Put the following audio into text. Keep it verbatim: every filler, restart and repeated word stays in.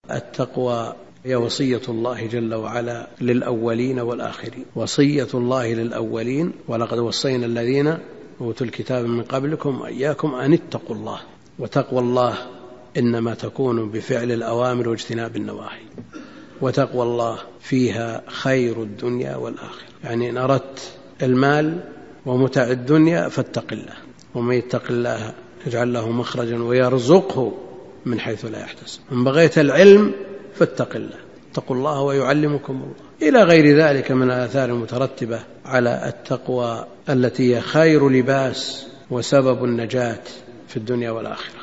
التقوى هي وصية الله جل وعلا للأولين والآخرين، وصية الله للأولين: ولقد وصينا الذين أوتوا الكتاب من قبلكم وإياكم أن اتقوا الله. وتقوى الله إنما تكون بفعل الأوامر واجتناب النواهي، وتقوى الله فيها خير الدنيا والآخرة. يعني إن أردت المال ومتع الدنيا فاتق الله، ومن يتق الله يجعل له مخرجا ويرزقه من حيث لا يحتسب. إن بغيت العلم فاتق الله، اتقوا الله ويعلمكم الله، إلى غير ذلك من الآثار المترتبة على التقوى التي هي خير لباس وسبب النجاة في الدنيا والآخرة.